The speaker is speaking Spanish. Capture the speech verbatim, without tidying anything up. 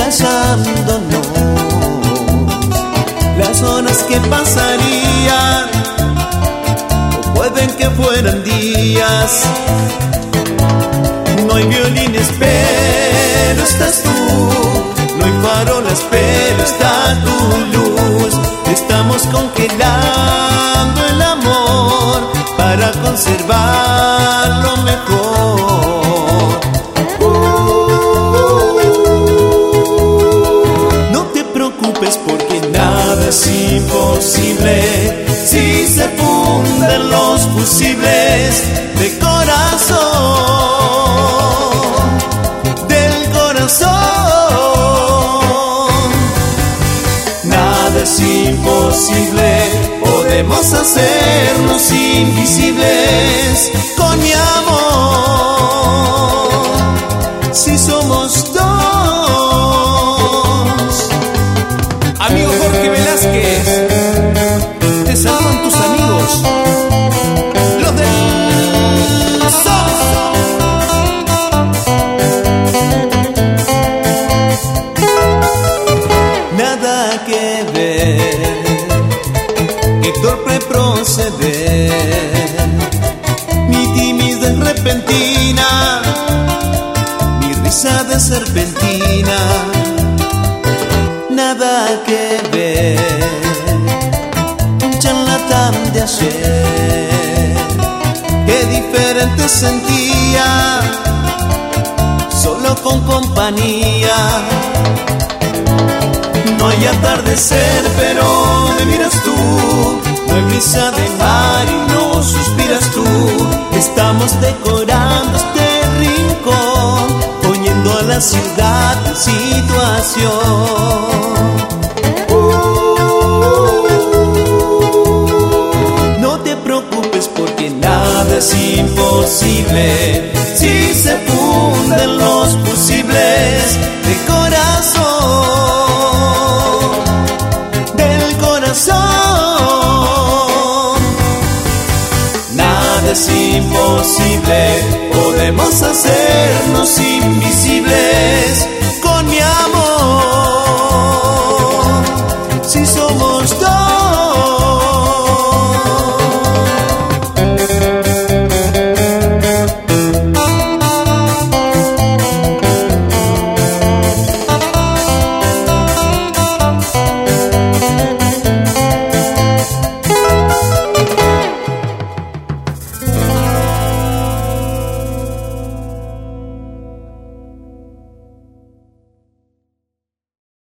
callándonos las horas que pasarían, o pueden que fueran días. No hay violines pero estás tú, no hay farolas pero está tu luz. Estamos congelando el amor para conservarlo mejor. No te preocupes porque nada es imposible si se funden los fusibles de corazón, del corazón. Nada es imposible, podemos hacernos invisibles con mi amor, si somos dos. Amigo Jorge Velázquez, te saludan tus amigos, los del Sol. Nada que ver, qué torpe proceder, mi timidez repentina, mi risa de serpentina. Nada que ver, un charlatán de ayer, qué diferente sentía, solo con compañía. No hay atardecer, pero me miras tú. No hay brisa de mar y no suspiras tú. Estamos decorando este rincón, poniendo a la ciudad en situación. No te preocupes porque nada es imposible si se funden los fusibles de corazón. Nada es imposible, podemos hacernos invisibles con mi amor.